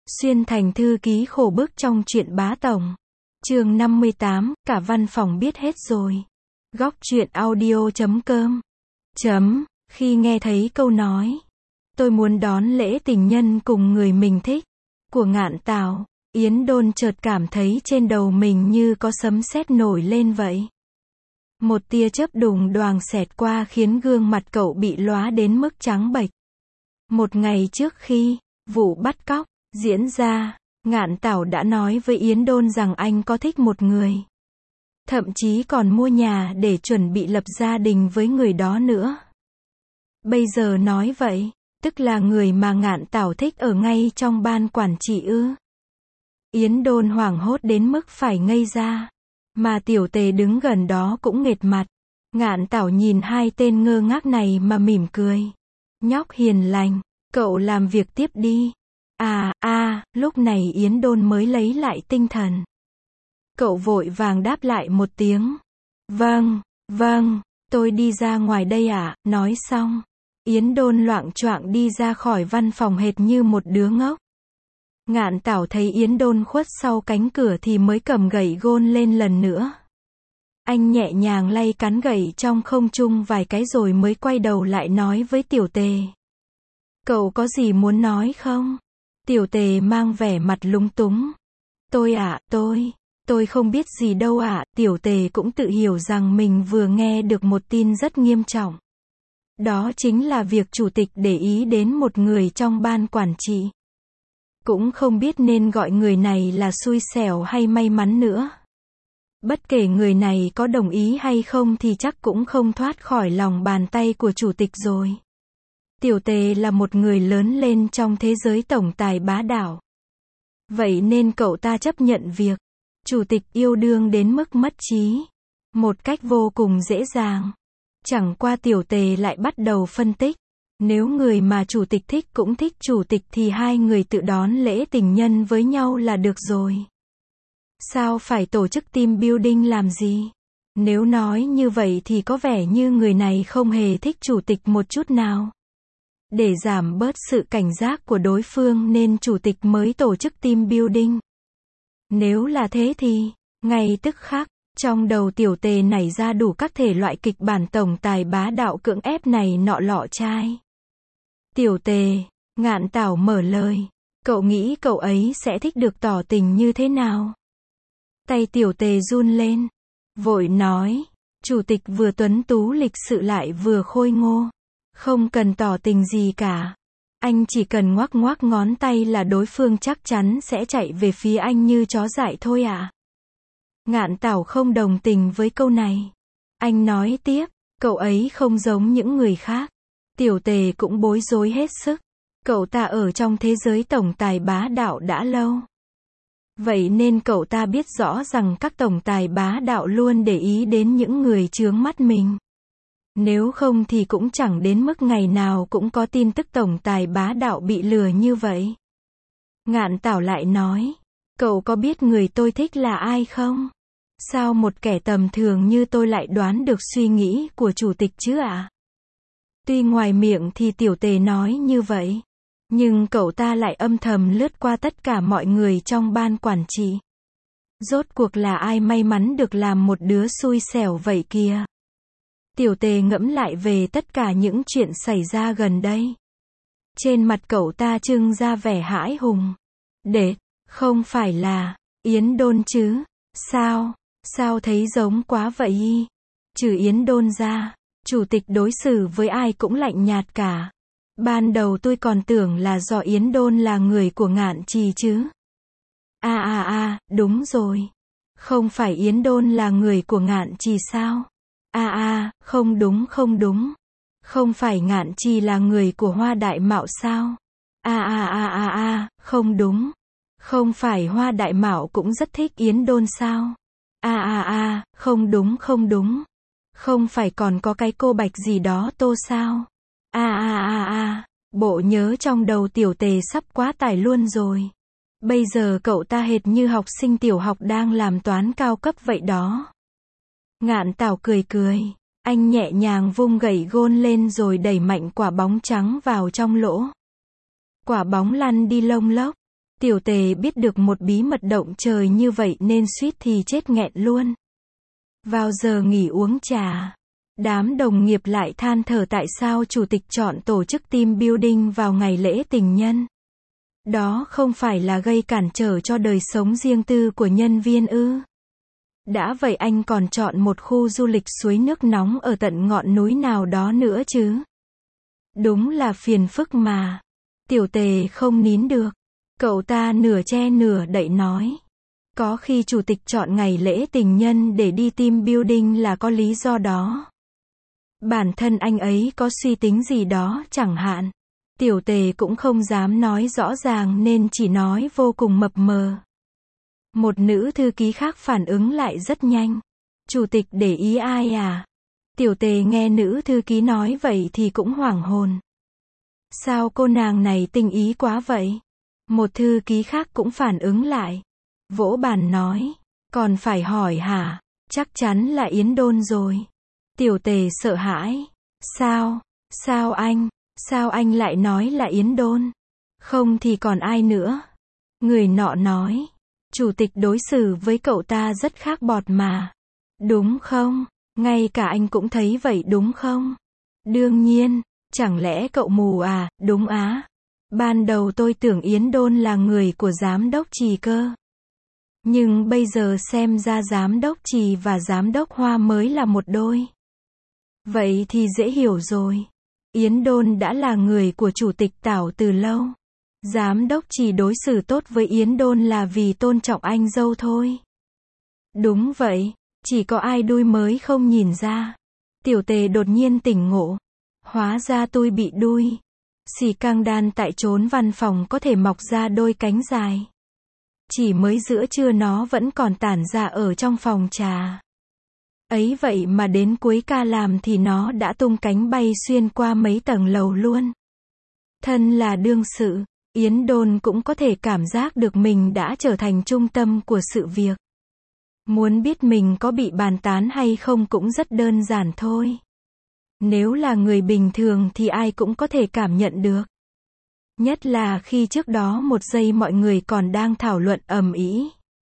Xuyên thành thư ký khổ bức trong truyện Bá Tổng. Chương 58, cả văn phòng biết hết rồi. Góc truyện audio.com. Khi nghe thấy câu nói, tôi muốn đón lễ tình nhân cùng người mình thích, của Ngạn Tảo, Yến Đôn chợt cảm thấy trên đầu mình như có sấm sét nổi lên vậy. Một tia chớp đùng đoàng xẹt qua khiến gương mặt cậu bị lóa đến mức trắng bệch. Một ngày trước khi vụ bắt cóc diễn ra, Ngạn Tảo đã nói với Yến Đôn rằng anh có thích một người. Thậm chí còn mua nhà để chuẩn bị lập gia đình với người đó nữa. Bây giờ nói vậy, tức là người mà Ngạn Tảo thích ở ngay trong ban quản trị ư? Yến Đôn hoảng hốt đến mức phải ngây ra. Mà Tiểu Tề đứng gần đó cũng nghệt mặt. Ngạn Tảo nhìn hai tên ngơ ngác này mà mỉm cười. Nhóc hiền lành, cậu làm việc tiếp đi. Lúc này Yến Đôn mới lấy lại tinh thần. Cậu vội vàng đáp lại một tiếng. Vâng, tôi đi ra ngoài đây ạ. Nói xong, Yến Đôn loạng choạng đi ra khỏi văn phòng hệt như một đứa ngốc. Ngạn Tảo thấy Yến Đôn khuất sau cánh cửa thì mới cầm gậy gôn lên lần nữa. Anh nhẹ nhàng lay cán gậy trong không trung vài cái rồi mới quay đầu lại nói với Tiểu Tề. Cậu có gì muốn nói không? Tiểu Tề mang vẻ mặt lúng túng. Tôi không biết gì đâu ạ. Tiểu Tề cũng tự hiểu rằng mình vừa nghe được một tin rất nghiêm trọng. Đó chính là việc chủ tịch để ý đến một người trong ban quản trị. Cũng không biết nên gọi người này là xui xẻo hay may mắn nữa. Bất kể người này có đồng ý hay không thì chắc cũng không thoát khỏi lòng bàn tay của chủ tịch rồi. Tiểu Tề là một người lớn lên trong thế giới tổng tài bá đạo. Vậy nên cậu ta chấp nhận việc chủ tịch yêu đương đến mức mất trí. Một cách vô cùng dễ dàng. Chẳng qua Tiểu Tề lại bắt đầu phân tích. Nếu người mà chủ tịch thích cũng thích chủ tịch thì hai người tự đón lễ tình nhân với nhau là được rồi. Sao phải tổ chức team building làm gì? Nếu nói như vậy thì có vẻ như người này không hề thích chủ tịch một chút nào. Để giảm bớt sự cảnh giác của đối phương nên chủ tịch mới tổ chức team building. Nếu là thế thì, ngay tức khắc, trong đầu Tiểu Tề nảy ra đủ các thể loại kịch bản tổng tài bá đạo cưỡng ép này nọ lọ chai. Tiểu Tề, Ngạn Tảo mở lời. Cậu nghĩ cậu ấy sẽ thích được tỏ tình như thế nào? Tay Tiểu Tề run lên. Vội nói, chủ tịch vừa tuấn tú lịch sự lại vừa khôi ngô. Không cần tỏ tình gì cả. Anh chỉ cần ngoắc ngoắc ngón tay là đối phương chắc chắn sẽ chạy về phía anh như chó dại thôi ạ. Ngạn Tảo không đồng tình với câu này. Anh nói tiếp, cậu ấy không giống những người khác. Tiểu Tề cũng bối rối hết sức. Cậu ta ở trong thế giới tổng tài bá đạo đã lâu. Vậy nên cậu ta biết rõ rằng các tổng tài bá đạo luôn để ý đến những người chướng mắt mình. Nếu không thì cũng chẳng đến mức ngày nào cũng có tin tức tổng tài bá đạo bị lừa như vậy. Ngạn Tảo lại nói, cậu có biết người tôi thích là ai không? Sao một kẻ tầm thường như tôi lại đoán được suy nghĩ của chủ tịch chứ ạ? Tuy ngoài miệng thì Tiểu Tề nói như vậy, nhưng cậu ta lại âm thầm lướt qua tất cả mọi người trong ban quản trị. Rốt cuộc là ai may mắn được làm một đứa xui xẻo vậy kìa? Tiểu Tề ngẫm lại về tất cả những chuyện xảy ra gần đây. Trên mặt cậu ta trưng ra vẻ hãi hùng. Không phải là Yến Đôn chứ? Sao thấy giống quá vậy? Trừ Yến Đôn ra, chủ tịch đối xử với ai cũng lạnh nhạt cả. Ban đầu tôi còn tưởng là do Yến Đôn là người của Ngạn Trì chứ. Đúng rồi. Không phải Yến Đôn là người của Ngạn Trì sao? Không đúng. Không phải Ngạn Trì là người của Hoa Đại Mạo sao? Không đúng. Không phải Hoa Đại Mạo cũng rất thích Yến Đôn sao? Không đúng. Không phải còn có cái cô Bạch gì đó Tô sao? Bộ nhớ trong đầu Tiểu Tề sắp quá tải luôn rồi. Bây giờ cậu ta hệt như học sinh tiểu học đang làm toán cao cấp vậy đó. Ngạn Tảo cười. Anh nhẹ nhàng vung gậy gôn lên rồi đẩy mạnh quả bóng trắng vào trong lỗ. Quả bóng lăn đi lông lốc. Tiểu Tề biết được một bí mật động trời như vậy nên suýt thì chết nghẹn luôn. Vào giờ nghỉ uống trà, đám đồng nghiệp lại than thở tại sao chủ tịch chọn tổ chức team building vào ngày lễ tình nhân. Đó không phải là gây cản trở cho đời sống riêng tư của nhân viên ư? Đã vậy anh còn chọn một khu du lịch suối nước nóng ở tận ngọn núi nào đó nữa chứ. Đúng là phiền phức mà. Tiểu Tề không nín được. Cậu ta nửa che nửa đậy nói. Có khi chủ tịch chọn ngày lễ tình nhân để đi team building là có lý do đó. Bản thân anh ấy có suy tính gì đó chẳng hạn. Tiểu Tề cũng không dám nói rõ ràng nên chỉ nói vô cùng mập mờ. Một nữ thư ký khác phản ứng lại rất nhanh. Chủ tịch để ý ai à? Tiểu Tề nghe nữ thư ký nói vậy thì cũng hoảng hồn. Sao cô nàng này tinh ý quá vậy? Một thư ký khác cũng phản ứng lại. Vỗ bàn nói. Còn phải hỏi hả? Chắc chắn là Yến Đôn rồi. Tiểu Tề sợ hãi. Sao? Sao anh? Sao anh lại nói là Yến Đôn? Không thì còn ai nữa? Người nọ nói. Chủ tịch đối xử với cậu ta rất khác bọt mà. Đúng không? Ngay cả anh cũng thấy vậy đúng không? Đương nhiên. Chẳng lẽ cậu mù à? Đúng á. Ban đầu tôi tưởng Yến Đôn là người của giám đốc Trì cơ. Nhưng bây giờ xem ra giám đốc Trì và giám đốc Hoa mới là một đôi. Vậy thì dễ hiểu rồi. Yến Đôn đã là người của chủ tịch Tảo từ lâu. Giám đốc Trì đối xử tốt với Yến Đôn là vì tôn trọng anh dâu thôi. Đúng vậy, chỉ có ai đuôi mới không nhìn ra. Tiểu Tề đột nhiên tỉnh ngộ. Hóa ra tôi bị đuôi. Xì căng đan tại chốn văn phòng có thể mọc ra đôi cánh dài. Chỉ mới giữa trưa nó vẫn còn tản ra ở trong phòng trà. Ấy vậy mà đến cuối ca làm thì nó đã tung cánh bay xuyên qua mấy tầng lầu luôn. Thân là đương sự, Yến Đôn cũng có thể cảm giác được mình đã trở thành trung tâm của sự việc. Muốn biết mình có bị bàn tán hay không cũng rất đơn giản thôi. Nếu là người bình thường thì ai cũng có thể cảm nhận được. Nhất là khi trước đó một giây mọi người còn đang thảo luận ầm ĩ.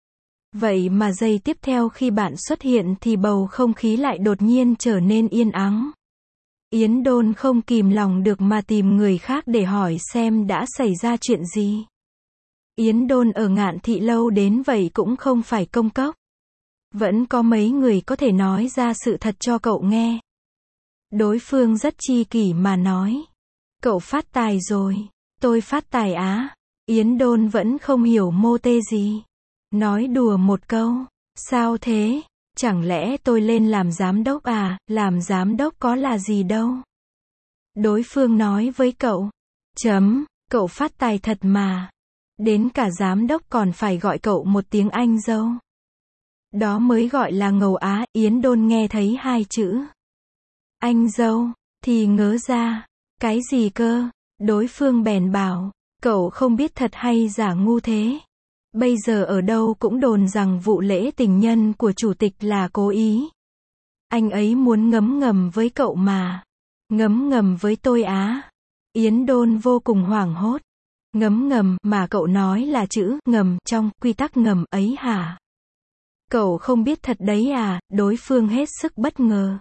Vậy mà giây tiếp theo khi bạn xuất hiện thì bầu không khí lại đột nhiên trở nên yên ắng. Yến Đôn không kìm lòng được mà tìm người khác để hỏi xem đã xảy ra chuyện gì. Yến Đôn ở Ngạn Thị lâu đến vậy cũng không phải công cốc. Vẫn có mấy người có thể nói ra sự thật cho cậu nghe. Đối phương rất chi kỷ mà nói. Cậu phát tài rồi. Tôi phát tài á. Yến Đôn vẫn không hiểu mô tê gì. Nói đùa một câu. Sao thế? Chẳng lẽ tôi lên làm giám đốc à? Làm giám đốc có là gì đâu. Đối phương nói với cậu. Cậu phát tài thật mà. Đến cả giám đốc còn phải gọi cậu một tiếng anh dâu. Đó mới gọi là ngầu á. Yến Đôn nghe thấy hai chữ anh dâu thì ngớ ra. Cái gì cơ? Đối phương bèn bảo. Cậu không biết thật hay giả ngu thế. Bây giờ ở đâu cũng đồn rằng vụ lễ tình nhân của chủ tịch là cố ý. Anh ấy muốn ngấm ngầm với cậu mà. Ngấm ngầm với tôi á? Yến Đôn vô cùng hoảng hốt. Ngấm ngầm mà cậu nói là chữ ngầm trong quy tắc ngầm ấy hả? Cậu không biết thật đấy à? Đối phương hết sức bất ngờ.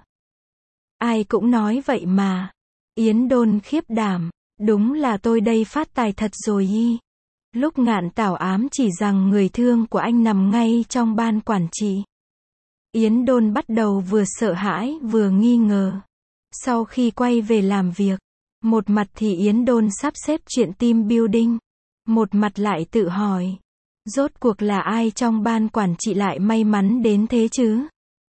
Ai cũng nói vậy mà. Yến Đôn khiếp đảm. Đúng là tôi đây phát tài thật rồi y. Lúc Ngạn Tảo ám chỉ rằng người thương của anh nằm ngay trong ban quản trị. Yến Đôn bắt đầu vừa sợ hãi vừa nghi ngờ. Sau khi quay về làm việc, một mặt thì Yến Đôn sắp xếp chuyện team building, một mặt lại tự hỏi. Rốt cuộc là ai trong ban quản trị lại may mắn đến thế chứ?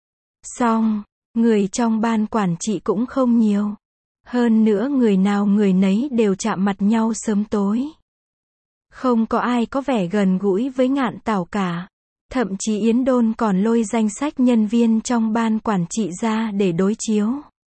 Xong, người trong ban quản trị cũng không nhiều. Hơn nữa người nào người nấy đều chạm mặt nhau sớm tối. Không có ai có vẻ gần gũi với Ngạn Tảo cả. Thậm chí Yến Đôn còn lôi danh sách nhân viên trong ban quản trị ra để đối chiếu.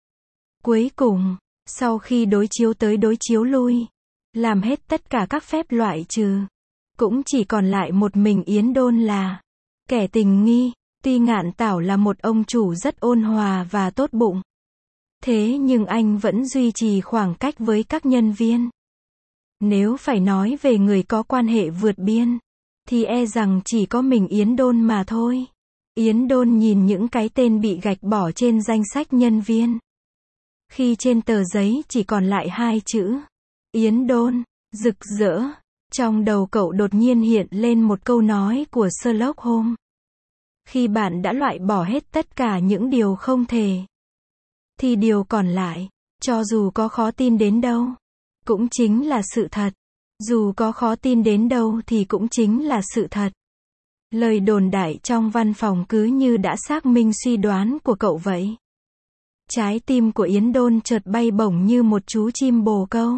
Cuối cùng, sau khi đối chiếu tới đối chiếu lui, làm hết tất cả các phép loại trừ, cũng chỉ còn lại một mình Yến Đôn là kẻ tình nghi. Tuy Ngạn Tảo là một ông chủ rất ôn hòa và tốt bụng, thế nhưng anh vẫn duy trì khoảng cách với các nhân viên. Nếu phải nói về người có quan hệ vượt biên, thì e rằng chỉ có mình Yến Đôn mà thôi. Yến Đôn nhìn những cái tên bị gạch bỏ trên danh sách nhân viên. Khi trên tờ giấy chỉ còn lại 2 chữ. Yến Đôn, rực rỡ. Trong đầu cậu đột nhiên hiện lên một câu nói của Sherlock Holmes. Khi bạn đã loại bỏ hết tất cả những điều không thể, thì điều còn lại, cho dù có khó tin đến đâu, cũng chính là sự thật. Dù có khó tin đến đâu thì cũng chính là sự thật. Lời đồn đại trong văn phòng cứ như đã xác minh suy đoán của cậu vậy. Trái tim của Yến Đôn chợt bay bổng như một chú chim bồ câu.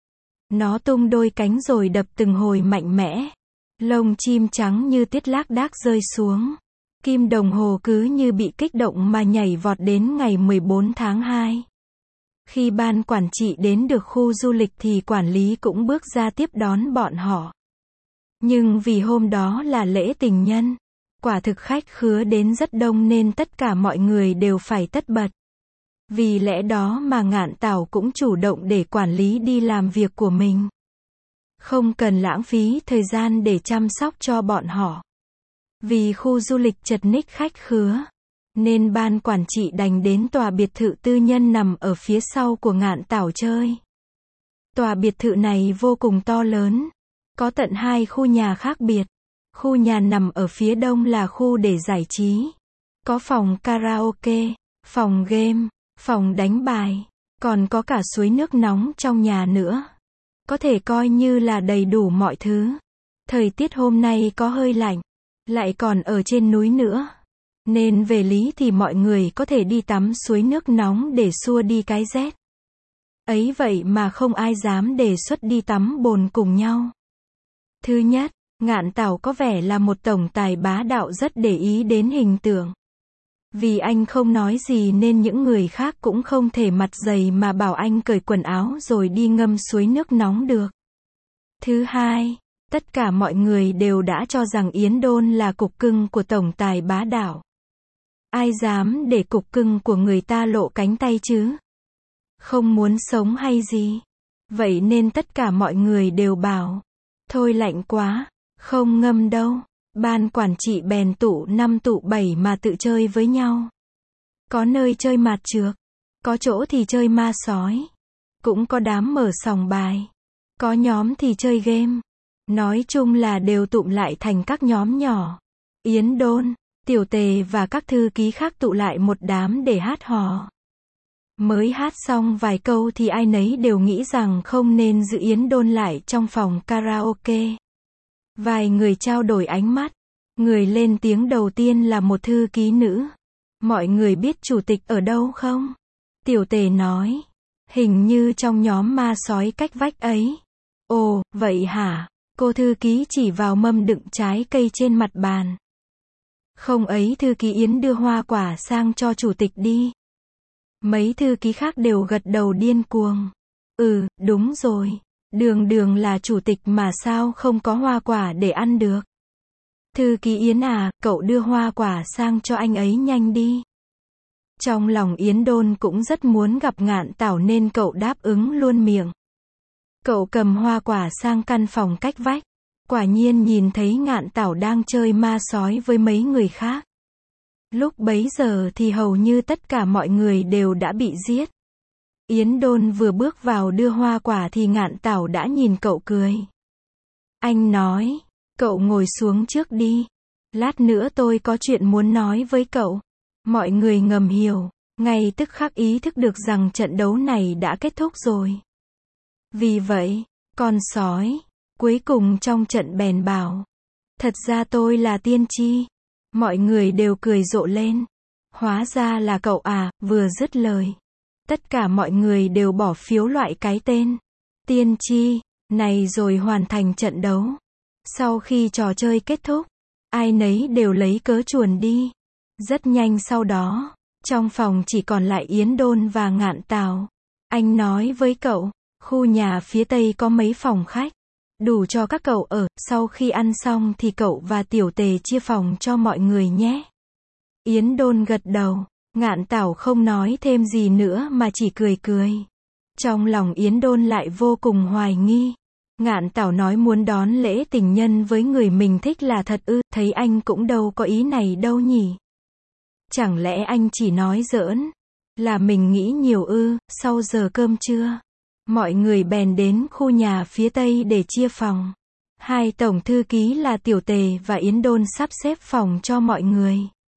Nó tung đôi cánh rồi đập từng hồi mạnh mẽ. Lông chim trắng như tiết lác đác rơi xuống. Kim đồng hồ cứ như bị kích động mà nhảy vọt đến ngày 14 tháng 2. Khi ban quản trị đến được khu du lịch thì quản lý cũng bước ra tiếp đón bọn họ. Nhưng vì hôm đó là lễ tình nhân, quả thực khách khứa đến rất đông nên tất cả mọi người đều phải tất bật. Vì lẽ đó mà Ngạn Tảo cũng chủ động để quản lý đi làm việc của mình. Không cần lãng phí thời gian để chăm sóc cho bọn họ. Vì khu du lịch chật ních khách khứa, nên ban quản trị đành đến tòa biệt thự tư nhân nằm ở phía sau của Ngạn Tảo chơi. Tòa biệt thự này vô cùng to lớn, có tận 2 khu nhà khác biệt. Khu nhà nằm ở phía đông là khu để giải trí. Có phòng karaoke, phòng game, phòng đánh bài, còn có cả suối nước nóng trong nhà nữa. Có thể coi như là đầy đủ mọi thứ. Thời tiết hôm nay có hơi lạnh, lại còn ở trên núi nữa. Nên về lý thì mọi người có thể đi tắm suối nước nóng để xua đi cái rét. Ấy vậy mà không ai dám đề xuất đi tắm bồn cùng nhau. Thứ nhất, Ngạn Tảo có vẻ là một tổng tài bá đạo rất để ý đến hình tượng. Vì anh không nói gì nên những người khác cũng không thể mặt dày mà bảo anh cởi quần áo rồi đi ngâm suối nước nóng được. Thứ hai, tất cả mọi người đều đã cho rằng Yến Đôn là cục cưng của tổng tài bá đạo. Ai dám để cục cưng của người ta lộ cánh tay chứ? Không muốn sống hay gì? Vậy nên tất cả mọi người đều bảo, thôi lạnh quá, không ngâm đâu. Ban quản trị bèn tụ 5 tụ 7 mà tự chơi với nhau. Có nơi chơi mạt trược, có chỗ thì chơi ma sói, cũng có đám mở sòng bài, có nhóm thì chơi game. Nói chung là đều tụm lại thành các nhóm nhỏ. Yến Đôn, Tiểu Tề và các thư ký khác tụ lại một đám để hát hò. Mới hát xong vài câu thì ai nấy đều nghĩ rằng không nên giữ Yến Đôn lại trong phòng karaoke. Vài người trao đổi ánh mắt. Người lên tiếng đầu tiên là một thư ký nữ. Mọi người biết chủ tịch ở đâu không? Tiểu Tề nói. Hình như trong nhóm ma sói cách vách ấy. Ồ, vậy hả? Cô thư ký chỉ vào mâm đựng trái cây trên mặt bàn. Không ấy, thư ký Yến đưa hoa quả sang cho chủ tịch đi. Mấy thư ký khác đều gật đầu điên cuồng. Ừ, đúng rồi. Đường đường là chủ tịch mà sao không có hoa quả để ăn được. Thư ký Yến à, cậu đưa hoa quả sang cho anh ấy nhanh đi. Trong lòng Yến Đôn cũng rất muốn gặp Ngạn Tảo nên cậu đáp ứng luôn miệng. Cậu cầm hoa quả sang căn phòng cách vách. Quả nhiên nhìn thấy Ngạn Tảo đang chơi ma sói với mấy người khác. Lúc bấy giờ thì hầu như tất cả mọi người đều đã bị giết. Yến Đôn vừa bước vào đưa hoa quả thì Ngạn Tảo đã nhìn cậu cười. Anh nói, cậu ngồi xuống trước đi. Lát nữa tôi có chuyện muốn nói với cậu. Mọi người ngầm hiểu, ngay tức khắc ý thức được rằng trận đấu này đã kết thúc rồi. Vì vậy, con sói, cuối cùng trong trận bèn bảo. Thật ra tôi là tiên tri. Mọi người đều cười rộ lên. Hóa ra là cậu à, vừa dứt lời. Tất cả mọi người đều bỏ phiếu loại cái tên tiên tri này rồi hoàn thành trận đấu. Sau khi trò chơi kết thúc, ai nấy đều lấy cớ chuồn đi. Rất nhanh sau đó, trong phòng chỉ còn lại Yến Đôn và Ngạn Tảo. Anh nói với cậu, khu nhà phía tây có mấy phòng khách, đủ cho các cậu ở, sau khi ăn xong thì cậu và Tiểu Tề chia phòng cho mọi người nhé. Yến Đôn gật đầu. Ngạn Tảo không nói thêm gì nữa mà chỉ cười cười. Trong lòng Yến Đôn lại vô cùng hoài nghi. Ngạn Tảo nói muốn đón lễ tình nhân với người mình thích là thật ư, thấy anh cũng đâu có ý này đâu nhỉ. Chẳng lẽ anh chỉ nói giỡn, là mình nghĩ nhiều ư. Sau giờ cơm trưa, mọi người bèn đến khu nhà phía tây để chia phòng. Hai tổng thư ký là Tiểu Tề và Yến Đôn sắp xếp phòng cho mọi người.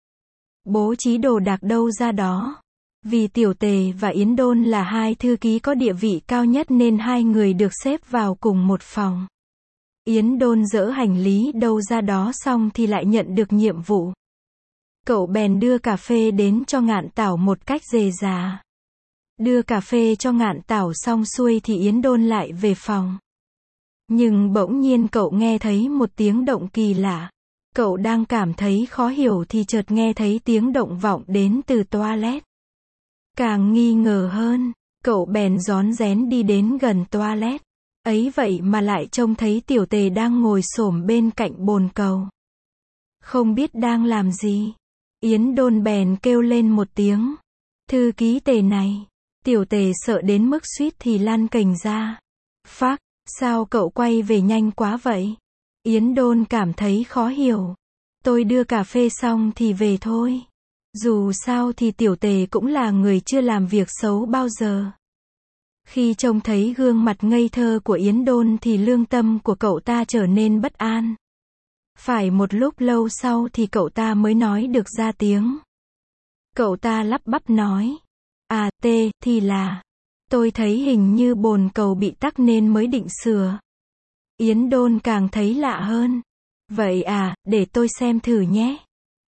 Bố trí đồ đạc đâu ra đó. Vì Tiểu Tề và Yến Đôn là hai thư ký có địa vị cao nhất nên hai người được xếp vào cùng một phòng. Yến Đôn dỡ hành lý đâu ra đó xong thì lại nhận được nhiệm vụ. Cậu bèn đưa cà phê đến cho Ngạn Tảo một cách rề rà. Đưa cà phê cho Ngạn Tảo xong xuôi thì Yến Đôn lại về phòng. Nhưng bỗng nhiên cậu nghe thấy một tiếng động kỳ lạ. Cậu đang cảm thấy khó hiểu thì chợt nghe thấy tiếng động vọng đến từ toilet. Càng nghi ngờ hơn, cậu bèn rón rén đi đến gần toilet. Ấy vậy mà lại trông thấy Tiểu Tề đang ngồi xổm bên cạnh bồn cầu. Không biết đang làm gì. Yến Đôn bèn kêu lên một tiếng. Thư ký Tề này. Tiểu Tề sợ đến mức suýt thì lăn cành ra. Phác, sao cậu quay về nhanh quá vậy? Yến Đôn cảm thấy khó hiểu. Tôi đưa cà phê xong thì về thôi. Dù sao thì Tiểu Tề cũng là người chưa làm việc xấu bao giờ. Khi trông thấy gương mặt ngây thơ của Yến Đôn thì lương tâm của cậu ta trở nên bất an. Phải một lúc lâu sau thì cậu ta mới nói được ra tiếng. Cậu ta lắp bắp nói. À, thì là. Tôi thấy hình như bồn cầu bị tắc nên mới định sửa. Yến Đôn càng thấy lạ hơn. Vậy à, để tôi xem thử nhé.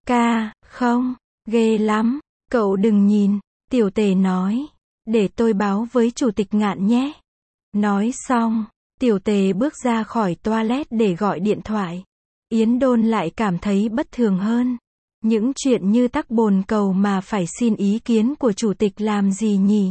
Không, ghê lắm. Cậu đừng nhìn. Tiểu Tề nói. Để tôi báo với chủ tịch Ngạn nhé. Nói xong, Tiểu Tề bước ra khỏi toilet để gọi điện thoại. Yến Đôn lại cảm thấy bất thường hơn. Những chuyện như tắc bồn cầu mà phải xin ý kiến của chủ tịch làm gì nhỉ?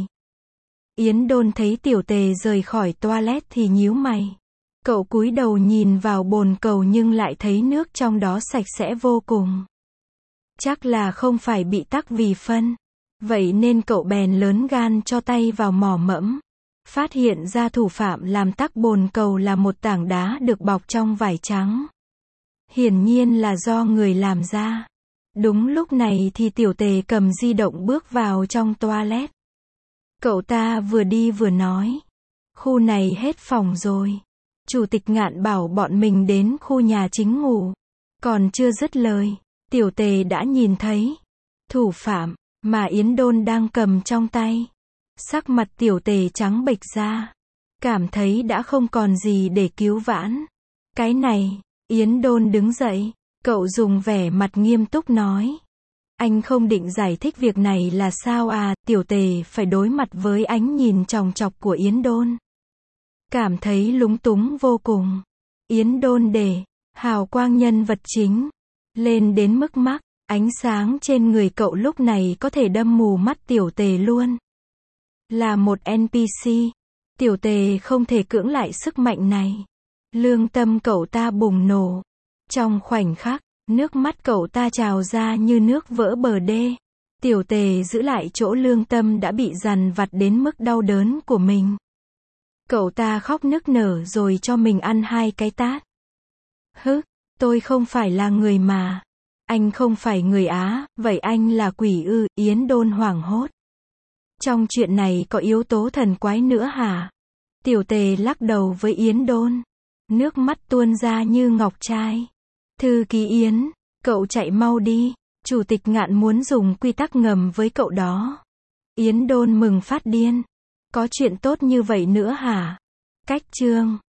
Yến Đôn thấy Tiểu Tề rời khỏi toilet thì nhíu mày. Cậu cúi đầu nhìn vào bồn cầu nhưng lại thấy nước trong đó sạch sẽ vô cùng. Chắc là không phải bị tắc vì phân. Vậy nên cậu bèn lớn gan cho tay vào mò mẫm. Phát hiện ra thủ phạm làm tắc bồn cầu là một tảng đá được bọc trong vải trắng. Hiển nhiên là do người làm ra. Đúng lúc này thì Tiểu Tề cầm di động bước vào trong toilet. Cậu ta vừa đi vừa nói. Khu này hết phòng rồi. Chủ tịch Ngạn bảo bọn mình đến khu nhà chính ngủ. Còn chưa dứt lời, Tiểu Tề đã nhìn thấy thủ phạm mà Yến Đôn đang cầm trong tay. Sắc mặt Tiểu Tề trắng bệch ra. Cảm thấy đã không còn gì để cứu vãn. Cái này, Yến Đôn đứng dậy. Cậu dùng vẻ mặt nghiêm túc nói. Anh không định giải thích việc này là sao à? Tiểu Tề phải đối mặt với ánh nhìn chòng chọc của Yến Đôn. Cảm thấy lúng túng vô cùng. Yến Đôn để hào quang nhân vật chính lên đến mức mắt. Ánh sáng trên người cậu lúc này có thể đâm mù mắt Tiểu Tề luôn. Là một NPC, Tiểu Tề không thể cưỡng lại sức mạnh này. Lương tâm cậu ta bùng nổ. Trong khoảnh khắc, nước mắt cậu ta trào ra như nước vỡ bờ đê. Tiểu Tề giữ lại chỗ lương tâm đã bị dằn vặt đến mức đau đớn của mình. Cậu ta khóc nức nở rồi cho mình ăn 2 cái tát. Tôi không phải là người mà. Anh không phải người Á, vậy anh là quỷ ư? Yến Đôn hoảng hốt. Trong chuyện này có yếu tố thần quái nữa hả? Tiểu Tề lắc đầu với Yến Đôn. Nước mắt tuôn ra như ngọc trai. Thư ký Yến, cậu chạy mau đi. Chủ tịch Ngạn muốn dùng quy tắc ngầm với cậu đó. Yến Đôn mừng phát điên. Có chuyện tốt như vậy nữa hả? Cách chương